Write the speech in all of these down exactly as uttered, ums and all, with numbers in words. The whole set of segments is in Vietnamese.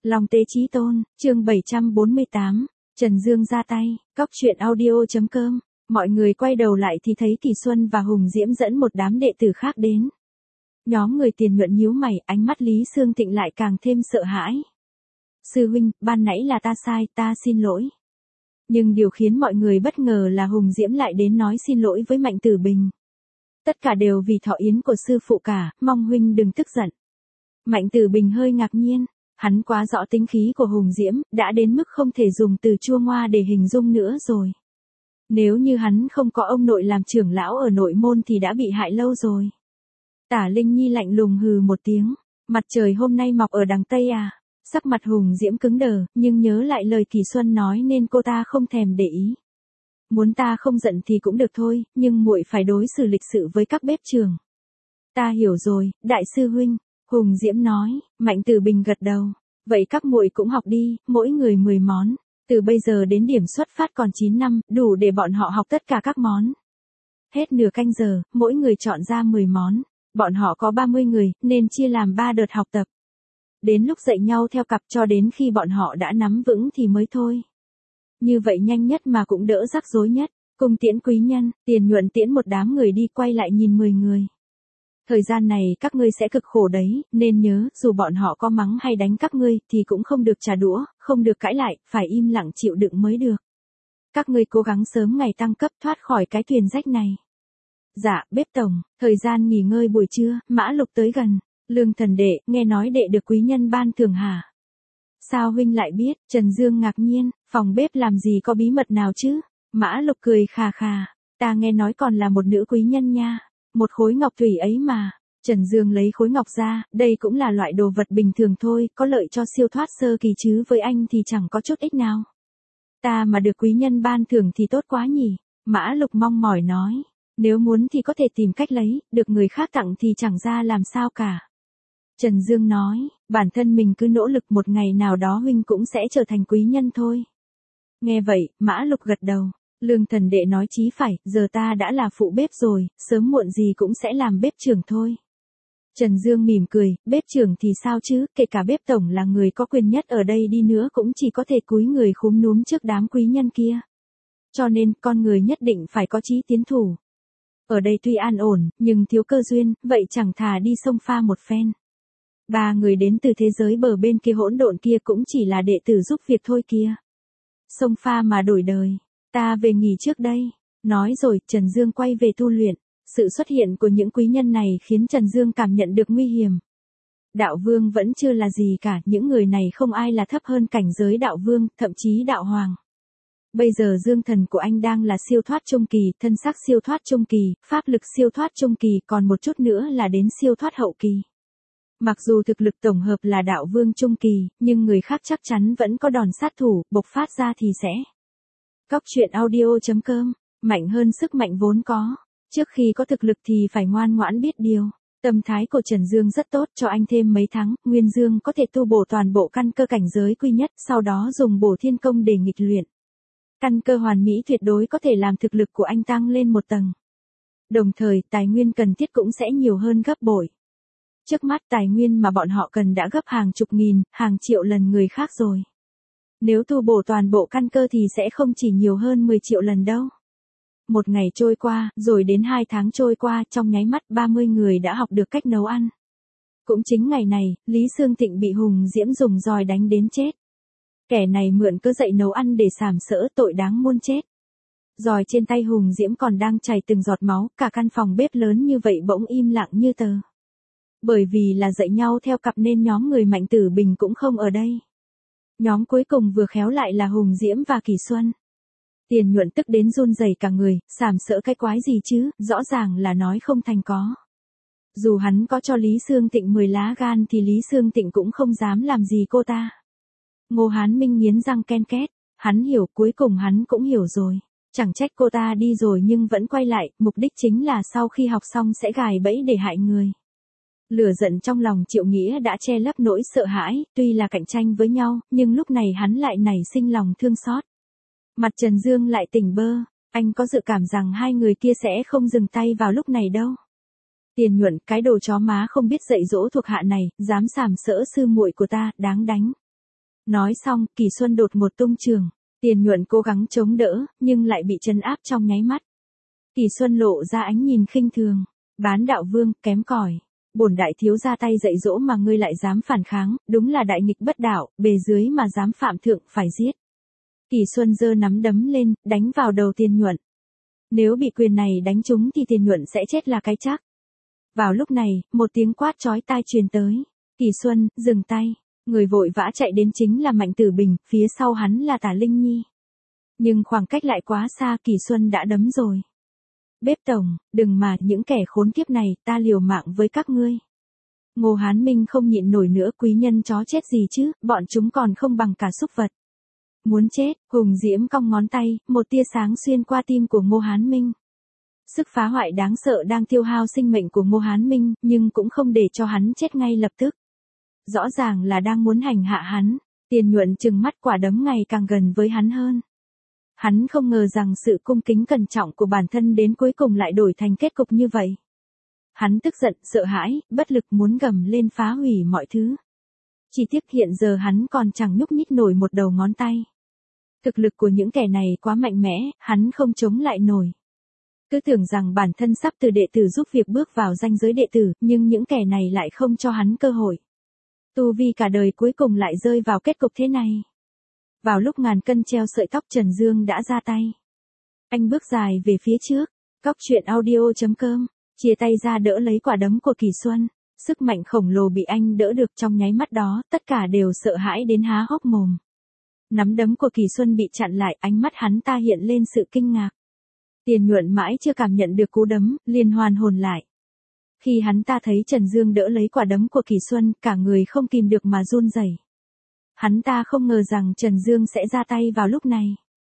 Long Tế Chí Tôn, chương bảy trăm bốn mươi tám, Trần Dương ra tay, cóc truyện audio chấm com. Mọi người quay đầu lại thì thấy Kỳ Xuân và Hùng Diễm dẫn một đám đệ tử khác đến. Nhóm người Tiền Nhuận nhíu mày, ánh mắt Lý Xương Thịnh lại càng thêm sợ hãi. Sư huynh, ban nãy là ta sai, ta xin lỗi. Nhưng điều khiến mọi người bất ngờ là Hùng Diễm lại đến nói xin lỗi với Mạnh Tử Bình. Tất cả đều vì thọ yến của sư phụ cả, mong huynh đừng tức giận. Mạnh Tử Bình hơi ngạc nhiên, hắn quá rõ tính khí của Hùng Diễm, đã đến mức không thể dùng từ chua ngoa để hình dung nữa rồi. Nếu như hắn không có ông nội làm trưởng lão ở nội môn thì đã bị hại lâu rồi. Tả Linh Nhi lạnh lùng hừ một tiếng, mặt trời hôm nay mọc ở đằng Tây à? Sắc mặt Hùng Diễm cứng đờ, nhưng nhớ lại lời Kỳ Xuân nói nên cô ta không thèm để ý. Muốn ta không giận thì cũng được thôi, nhưng muội phải đối xử lịch sự với các bếp trưởng. Ta hiểu rồi, đại sư huynh. Hùng Diễm nói. Mạnh Tử Bình gật đầu. Vậy các muội cũng học đi, mỗi người mười món. Từ bây giờ đến điểm xuất phát còn chín năm, đủ để bọn họ học tất cả các món. Hết nửa canh giờ, mỗi người chọn ra mười món. Bọn họ có ba mươi người, nên chia làm ba đợt học tập. Đến lúc dạy nhau theo cặp cho đến khi bọn họ đã nắm vững thì mới thôi. Như vậy nhanh nhất mà cũng đỡ rắc rối nhất. Cung tiễn quý nhân, Tiền Nhuận tiễn một đám người đi, quay lại nhìn mười người. Thời gian này các ngươi sẽ cực khổ đấy, nên nhớ, dù bọn họ có mắng hay đánh các ngươi, thì cũng không được trả đũa, không được cãi lại, phải im lặng chịu đựng mới được. Các ngươi cố gắng sớm ngày tăng cấp thoát khỏi cái thuyền rách này. Dạ, bếp tổng, thời gian nghỉ ngơi buổi trưa, Mã Lục tới gần. Lương Thần đệ, nghe nói đệ được quý nhân ban thưởng hả? Sao huynh lại biết? Trần Dương ngạc nhiên, phòng bếp làm gì có bí mật nào chứ? Mã Lục cười khà khà, ta nghe nói còn là một nữ quý nhân nha. Một khối ngọc thủy ấy mà. Trần Dương lấy khối ngọc ra, đây cũng là loại đồ vật bình thường thôi, có lợi cho siêu thoát sơ kỳ chứ với anh thì chẳng có chút ích nào. Ta mà được quý nhân ban thưởng thì tốt quá nhỉ? Mã Lục mong mỏi nói. Nếu muốn thì có thể tìm cách lấy, được người khác tặng thì chẳng ra làm sao cả. Trần Dương nói, bản thân mình cứ nỗ lực một ngày nào đó huynh cũng sẽ trở thành quý nhân thôi. Nghe vậy, Mã Lục gật đầu. Lương Thần đệ nói chí phải, giờ ta đã là phụ bếp rồi, sớm muộn gì cũng sẽ làm bếp trưởng thôi. Trần Dương mỉm cười, bếp trưởng thì sao chứ, kể cả bếp tổng là người có quyền nhất ở đây đi nữa cũng chỉ có thể cúi người khúm núm trước đám quý nhân kia. Cho nên, con người nhất định phải có chí tiến thủ. Ở đây tuy an ổn, nhưng thiếu cơ duyên, vậy chẳng thà đi sông pha một phen. Ba người đến từ thế giới bờ bên kia hỗn độn kia cũng chỉ là đệ tử giúp việc thôi kia. Sông pha mà đổi đời. Ta về nghỉ trước đây. Nói rồi, Trần Dương quay về tu luyện. Sự xuất hiện của những quý nhân này khiến Trần Dương cảm nhận được nguy hiểm. Đạo vương vẫn chưa là gì cả, những người này không ai là thấp hơn cảnh giới đạo vương, thậm chí đạo hoàng. Bây giờ dương thần của anh đang là siêu thoát trung kỳ, thân xác siêu thoát trung kỳ, pháp lực siêu thoát trung kỳ, còn một chút nữa là đến siêu thoát hậu kỳ. Mặc dù thực lực tổng hợp là đạo vương trung kỳ, nhưng người khác chắc chắn vẫn có đòn sát thủ, bộc phát ra thì sẽ. Cóc truyện audio chấm com, mạnh hơn sức mạnh vốn có. Trước khi có thực lực thì phải ngoan ngoãn biết điều. Tâm thái của Trần Dương rất tốt, cho anh thêm mấy tháng, Nguyên Dương có thể tu bổ toàn bộ căn cơ cảnh giới quy nhất, sau đó dùng bổ thiên công để nghịch luyện. Căn cơ hoàn mỹ tuyệt đối có thể làm thực lực của anh tăng lên một tầng. Đồng thời, tài nguyên cần thiết cũng sẽ nhiều hơn gấp bội. Trước mắt tài nguyên mà bọn họ cần đã gấp hàng chục nghìn, hàng triệu lần người khác rồi. Nếu tu bổ toàn bộ căn cơ thì sẽ không chỉ nhiều hơn mười triệu lần đâu. Một ngày trôi qua, rồi đến hai tháng trôi qua, trong nháy mắt ba mươi người đã học được cách nấu ăn. Cũng chính ngày này, Lý Xương Thịnh bị Hùng Diễm dùng roi đánh đến chết. Kẻ này mượn cớ dạy nấu ăn để sàm sỡ, tội đáng muôn chết. Roi trên tay Hùng Diễm còn đang chảy từng giọt máu, cả căn phòng bếp lớn như vậy bỗng im lặng như tờ. Bởi vì là dạy nhau theo cặp nên nhóm người Mạnh Tử Bình cũng không ở đây. Nhóm cuối cùng vừa khéo lại là Hùng Diễm và Kỳ Xuân. Tiền Nhuận tức đến run rẩy cả người, sàm sỡ cái quái gì chứ, rõ ràng là nói không thành có. Dù hắn có cho Lý Xương Thịnh mười lá gan thì Lý Xương Thịnh cũng không dám làm gì cô ta. Ngô Hán Minh nghiến răng ken két, hắn hiểu, cuối cùng hắn cũng hiểu rồi. Chẳng trách cô ta đi rồi nhưng vẫn quay lại, mục đích chính là sau khi học xong sẽ gài bẫy để hại người. Lửa giận trong lòng Triệu Nghĩa đã che lấp nỗi sợ hãi, tuy là cạnh tranh với nhau, nhưng lúc này hắn lại nảy sinh lòng thương xót. Mặt Trần Dương lại tỉnh bơ, anh có dự cảm rằng hai người kia sẽ không dừng tay vào lúc này đâu. Tiền Nhuận, cái đồ chó má không biết dạy dỗ thuộc hạ này, dám sàm sỡ sư muội của ta, đáng đánh. Nói xong, Kỳ Xuân đột một tung trường. Tiền Nhuận cố gắng chống đỡ, nhưng lại bị trấn áp trong nháy mắt. Kỳ Xuân lộ ra ánh nhìn khinh thường. Bán đạo vương, kém cỏi. Bổn đại thiếu ra tay dạy dỗ mà ngươi lại dám phản kháng, đúng là đại nghịch bất đạo, bề dưới mà dám phạm thượng, phải giết. Kỳ Xuân giơ nắm đấm lên, đánh vào đầu Tiền Nhuận. Nếu bị quyền này đánh trúng thì Tiền Nhuận sẽ chết là cái chắc. Vào lúc này, một tiếng quát chói tai truyền tới. Kỳ Xuân, dừng tay. Người vội vã chạy đến chính là Mạnh Tử Bình, phía sau hắn là Tả Linh Nhi. Nhưng khoảng cách lại quá xa, Kỳ Xuân đã đấm rồi. Bếp tổng, đừng mà, những kẻ khốn kiếp này, ta liều mạng với các ngươi. Ngô Hán Minh không nhịn nổi nữa, quý nhân chó chết gì chứ, bọn chúng còn không bằng cả súc vật. Muốn chết, Hùng Diễm cong ngón tay, một tia sáng xuyên qua tim của Ngô Hán Minh. Sức phá hoại đáng sợ đang tiêu hao sinh mệnh của Ngô Hán Minh, nhưng cũng không để cho hắn chết ngay lập tức. Rõ ràng là đang muốn hành hạ hắn. Tiền Nhuận trừng mắt, quả đấm ngày càng gần với hắn hơn. Hắn không ngờ rằng sự cung kính cẩn trọng của bản thân đến cuối cùng lại đổi thành kết cục như vậy. Hắn tức giận, sợ hãi, bất lực muốn gầm lên phá hủy mọi thứ. Chỉ tiếc hiện giờ hắn còn chẳng nhúc nhích nổi một đầu ngón tay. Thực lực của những kẻ này quá mạnh mẽ, hắn không chống lại nổi. Cứ tưởng rằng bản thân sắp từ đệ tử giúp việc bước vào ranh giới đệ tử, nhưng những kẻ này lại không cho hắn cơ hội. Tu vi cả đời cuối cùng lại rơi vào kết cục thế này. Vào lúc ngàn cân treo sợi tóc, Trần Dương đã ra tay. Anh bước dài về phía trước. Cóc truyện audio chấm com, chia tay ra đỡ lấy quả đấm của Kỳ Xuân. Sức mạnh khổng lồ bị anh đỡ được, trong nháy mắt đó, tất cả đều sợ hãi đến há hốc mồm. Nắm đấm của Kỳ Xuân bị chặn lại, ánh mắt hắn ta hiện lên sự kinh ngạc. Tiền Nhuận mãi chưa cảm nhận được cú đấm, liền hoàn hồn lại. Khi hắn ta thấy Trần Dương đỡ lấy quả đấm của Kỳ Xuân, cả người không kìm được mà run rẩy. Hắn ta không ngờ rằng Trần Dương sẽ ra tay vào lúc này.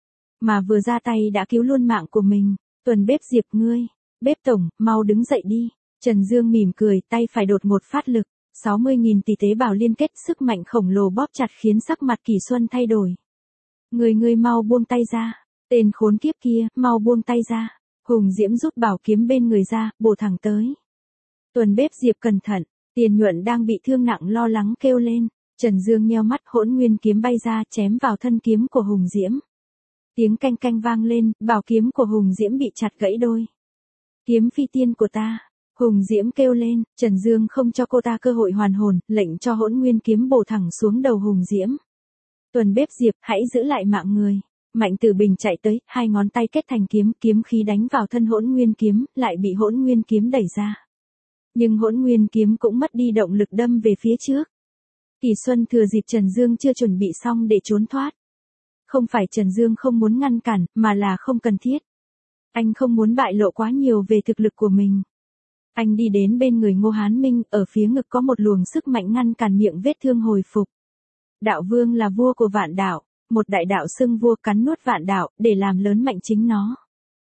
Mà vừa ra tay đã cứu luôn mạng của mình. Tuần bếp Diệp, ngươi. Bếp tổng, mau đứng dậy đi. Trần Dương mỉm cười, tay phải đột một phát lực. sáu mươi nghìn tỷ tế bào liên kết, sức mạnh khổng lồ bóp chặt khiến sắc mặt Kỳ Xuân thay đổi. Người ngươi mau buông tay ra. Tên khốn kiếp kia, mau buông tay ra. Hùng Diễm rút bảo kiếm bên người ra, bổ thẳng tới. Tuần bếp Diệp cẩn thận. Tiền Nhuận đang bị thương nặng lo lắng kêu lên. Trần Dương nheo mắt, hỗn nguyên kiếm bay ra, chém vào thân kiếm của Hùng Diễm. Tiếng canh canh vang lên, bảo kiếm của Hùng Diễm bị chặt gãy đôi. Kiếm phi tiên của ta. Hùng Diễm kêu lên, Trần Dương không cho cô ta cơ hội hoàn hồn, lệnh cho hỗn nguyên kiếm bổ thẳng xuống đầu Hùng Diễm. Tuần bếp Diệp, hãy giữ lại mạng người. Mạnh Tử Bình chạy tới, hai ngón tay kết thành kiếm, kiếm khí đánh vào thân hỗn nguyên kiếm, lại bị hỗn nguyên kiếm đẩy ra. Nhưng hỗn nguyên kiếm cũng mất đi động lực đâm về phía trước. Kỳ Xuân thừa dịp Trần Dương chưa chuẩn bị xong để trốn thoát. Không phải Trần Dương không muốn ngăn cản, mà là không cần thiết. Anh không muốn bại lộ quá nhiều về thực lực của mình. Anh đi đến bên người Ngô Hán Minh, ở phía ngực có một luồng sức mạnh ngăn cản miệng vết thương hồi phục. Đạo vương là vua của vạn đạo, một đại đạo xưng vua cắn nuốt vạn đạo, để làm lớn mạnh chính nó.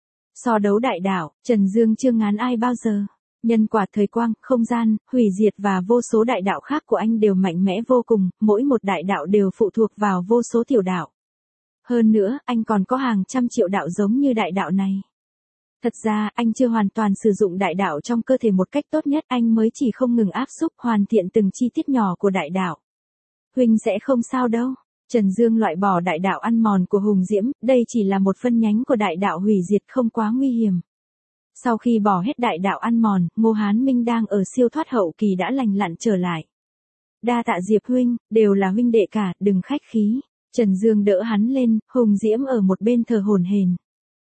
So đấu đại đạo, Trần Dương chưa ngán ai bao giờ. Nhân quả, thời quang, không gian, hủy diệt và vô số đại đạo khác của anh đều mạnh mẽ vô cùng, mỗi một đại đạo đều phụ thuộc vào vô số tiểu đạo. Hơn nữa, anh còn có hàng trăm triệu đạo giống như đại đạo này. Thật ra, anh chưa hoàn toàn sử dụng đại đạo trong cơ thể một cách tốt nhất, anh mới chỉ không ngừng áp xúc, hoàn thiện từng chi tiết nhỏ của đại đạo. Huynh sẽ không sao đâu. Trần Dương loại bỏ đại đạo ăn mòn của Hùng Diễm, đây chỉ là một phân nhánh của đại đạo hủy diệt, không quá nguy hiểm. Sau khi bỏ hết đại đạo ăn mòn, Ngô Hán Minh đang ở siêu thoát hậu kỳ đã lành lặn trở lại. Đa tạ Diệp huynh, đều là huynh đệ cả, đừng khách khí. Trần Dương đỡ hắn lên, Hùng Diễm ở một bên thờ hổn hển.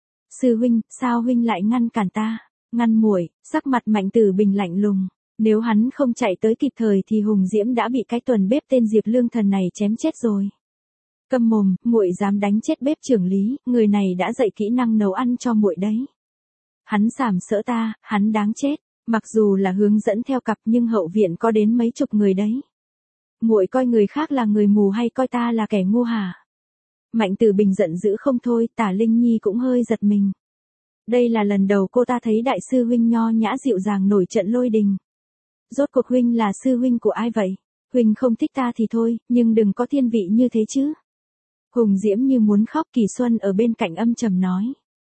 Sư huynh, sao huynh lại ngăn cản ta? Ngăn muội, sắc mặt Mạnh Tử Bình lạnh lùng. Nếu hắn không chạy tới kịp thời thì Hùng Diễm đã bị cái tuần bếp tên Diệp Lương Thần này chém chết rồi. Câm mồm, muội dám đánh chết bếp trưởng lý, người này đã dạy kỹ năng nấu ăn cho muội đấy. Hắn sàm sỡ ta, hắn đáng chết, mặc dù là hướng dẫn theo cặp nhưng hậu viện có đến mấy chục người đấy. Muội coi người khác là người mù hay coi ta là kẻ ngu hả? Mạnh Tử Bình giận dữ không thôi, Tả Linh Nhi cũng hơi giật mình. Đây là lần đầu cô ta thấy đại sư huynh nho nhã dịu dàng nổi trận lôi đình. Rốt cuộc huynh là sư huynh của ai vậy? Huynh không thích ta thì thôi, nhưng đừng có thiên vị như thế chứ. Hùng Diễm như muốn khóc, Kỳ Xuân ở bên cạnh âm trầm nói.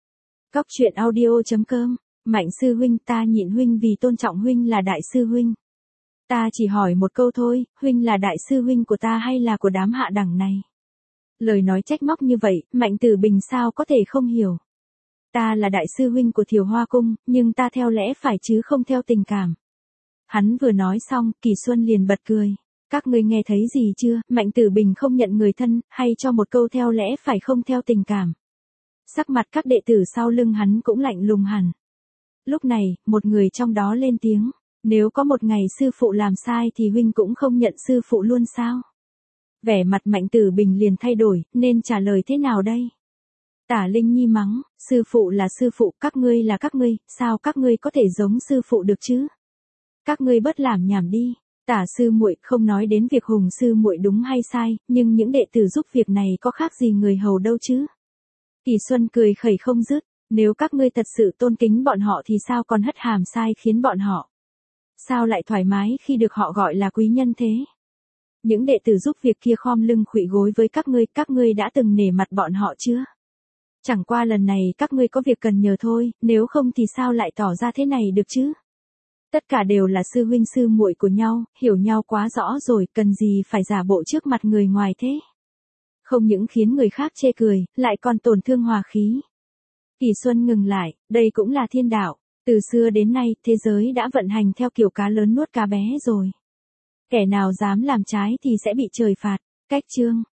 Cóc truyện audio chấm com, Mạnh sư huynh, ta nhịn huynh vì tôn trọng huynh là đại sư huynh. Ta chỉ hỏi một câu thôi, huynh là đại sư huynh của ta hay là của đám hạ đẳng này? Lời nói trách móc như vậy, Mạnh Tử Bình sao có thể không hiểu. Ta là đại sư huynh của Thiều Hoa Cung, nhưng ta theo lẽ phải chứ không theo tình cảm. Hắn vừa nói xong, Kỳ Xuân liền bật cười. Các ngươi nghe thấy gì chưa, Mạnh Tử Bình không nhận người thân, hay cho một câu theo lẽ phải không theo tình cảm. Sắc mặt các đệ tử sau lưng hắn cũng lạnh lùng hẳn. Lúc này, một người trong đó lên tiếng. Nếu có một ngày sư phụ làm sai thì huynh cũng không nhận sư phụ luôn sao? Vẻ mặt Mạnh Tử Bình liền thay đổi, nên trả lời thế nào đây? Tả Linh Nhi mắng, sư phụ là sư phụ, các ngươi là các ngươi, sao các ngươi có thể giống sư phụ được chứ? Các ngươi bớt làm nhảm đi. Tả sư muội không nói đến việc Hùng sư muội đúng hay sai, nhưng những đệ tử giúp việc này có khác gì người hầu đâu chứ? Kỳ Xuân cười khẩy không dứt, nếu các ngươi thật sự tôn kính bọn họ thì sao còn hất hàm sai khiến bọn họ? Sao lại thoải mái khi được họ gọi là quý nhân thế? Những đệ tử giúp việc kia khom lưng khuỵu gối với các ngươi, các ngươi đã từng nể mặt bọn họ chưa? Chẳng qua lần này các ngươi có việc cần nhờ thôi, nếu không thì sao lại tỏ ra thế này được chứ? Tất cả đều là sư huynh sư muội của nhau, hiểu nhau quá rõ rồi, cần gì phải giả bộ trước mặt người ngoài thế? Không những khiến người khác chê cười, lại còn tổn thương hòa khí. Kỳ Xuân ngừng lại, đây cũng là thiên đạo. Từ xưa đến nay, thế giới đã vận hành theo kiểu cá lớn nuốt cá bé rồi. Kẻ nào dám làm trái thì sẽ bị trời phạt. Cách chương